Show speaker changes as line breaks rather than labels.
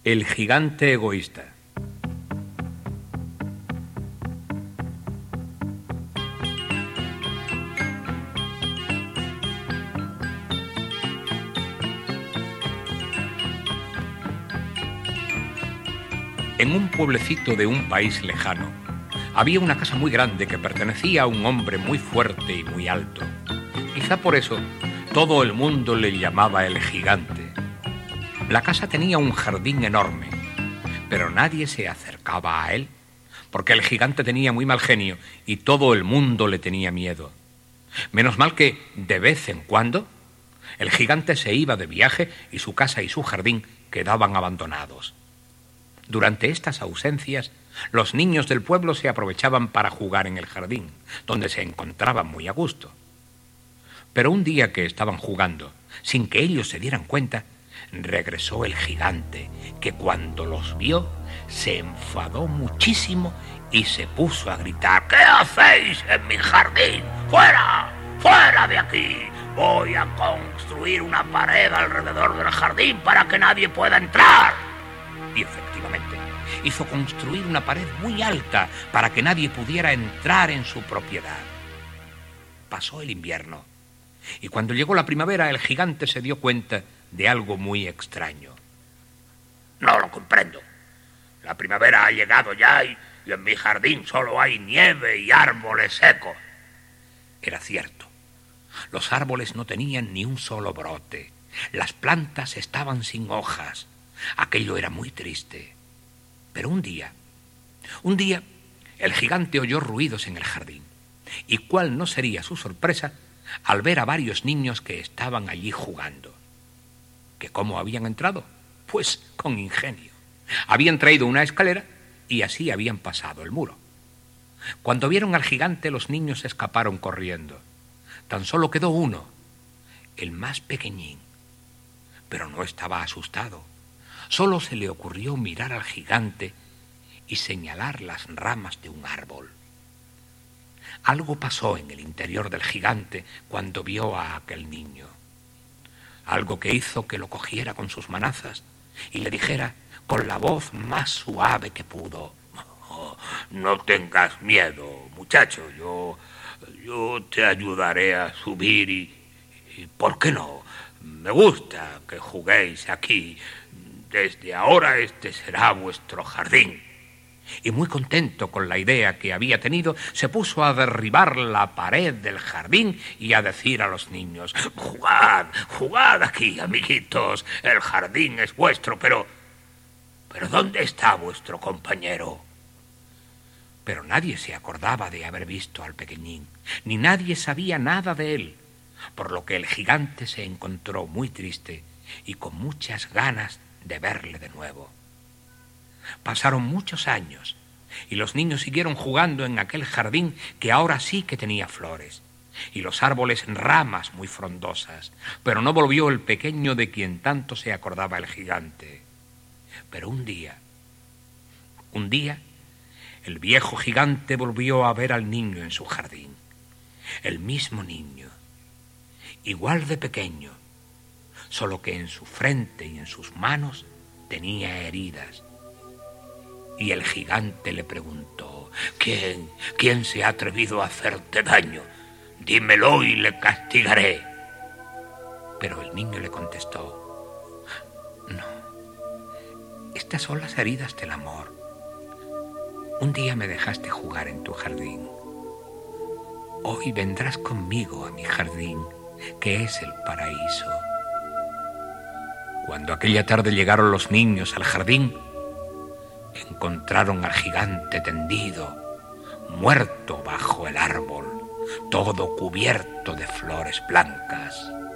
El gigante egoísta. En un pueblecito de un país lejano, había una casa muy grande que pertenecía a un hombre muy fuerte y muy alto. Quizá por eso todo el mundo le llamaba el gigante. La casa tenía un jardín enorme, pero nadie se acercaba a él, porque el gigante tenía muy mal genio y todo el mundo le tenía miedo. Menos mal que, de vez en cuando, el gigante se iba de viaje y su casa y su jardín quedaban abandonados. Durante estas ausencias, los niños del pueblo se aprovechaban para jugar en el jardín, donde se encontraban muy a gusto. Pero un día que estaban jugando, sin que ellos se dieran cuenta, regresó el gigante, que cuando los vio se enfadó muchísimo y se puso a gritar: «¿Qué hacéis en mi jardín? ¡Fuera! ¡Fuera de aquí! Voy a construir una pared alrededor del jardín para que nadie pueda entrar». Y efectivamente, hizo construir una pared muy alta para que nadie pudiera entrar en su propiedad. Pasó el invierno, y cuando llegó la primavera, el gigante se dio cuenta de algo muy extraño. «No lo comprendo. La primavera ha llegado ya y en mi jardín solo hay nieve y árboles secos». Era cierto. Los árboles no tenían ni un solo brote. Las plantas estaban sin hojas. Aquello era muy triste. Pero un día, el gigante oyó ruidos en el jardín. ¿Y cuál no sería su sorpresa al ver a varios niños que estaban allí jugando? ¿Que cómo habían entrado? Pues con ingenio. Habían traído una escalera y así habían pasado el muro. Cuando vieron al gigante, los niños escaparon corriendo. Tan solo quedó uno, el más pequeñín. Pero no estaba asustado. Solo se le ocurrió mirar al gigante y señalar las ramas de un árbol. Algo pasó en el interior del gigante cuando vio a aquel niño. Algo que hizo que lo cogiera con sus manazas y le dijera con la voz más suave que pudo: «Oh, no tengas miedo, muchacho, yo te ayudaré a subir y ¿por qué no? Me gusta que juguéis aquí. Desde ahora este será vuestro jardín». Y muy contento con la idea que había tenido, se puso a derribar la pared del jardín y a decir a los niños: «Jugad, jugad aquí, amiguitos, el jardín es vuestro, pero ¿dónde está vuestro compañero?». Pero nadie se acordaba de haber visto al pequeñín, ni nadie sabía nada de él, por lo que el gigante se encontró muy triste y con muchas ganas de verle de nuevo. Pasaron muchos años y los niños siguieron jugando en aquel jardín que ahora sí que tenía flores y los árboles en ramas muy frondosas, pero no volvió el pequeño de quien tanto se acordaba el gigante. Pero un día, el viejo gigante volvió a ver al niño en su jardín. El mismo niño, igual de pequeño, solo que en su frente y en sus manos tenía heridas. Y el gigante le preguntó: ¿Quién se ha atrevido a hacerte daño? Dímelo y le castigaré. Pero el niño le contestó: «No, estas son las heridas del amor. Un día me dejaste jugar en tu jardín. Hoy vendrás conmigo a mi jardín, que es el paraíso». Cuando aquella tarde llegaron los niños al jardín, encontraron al gigante tendido, muerto bajo el árbol, todo cubierto de flores blancas.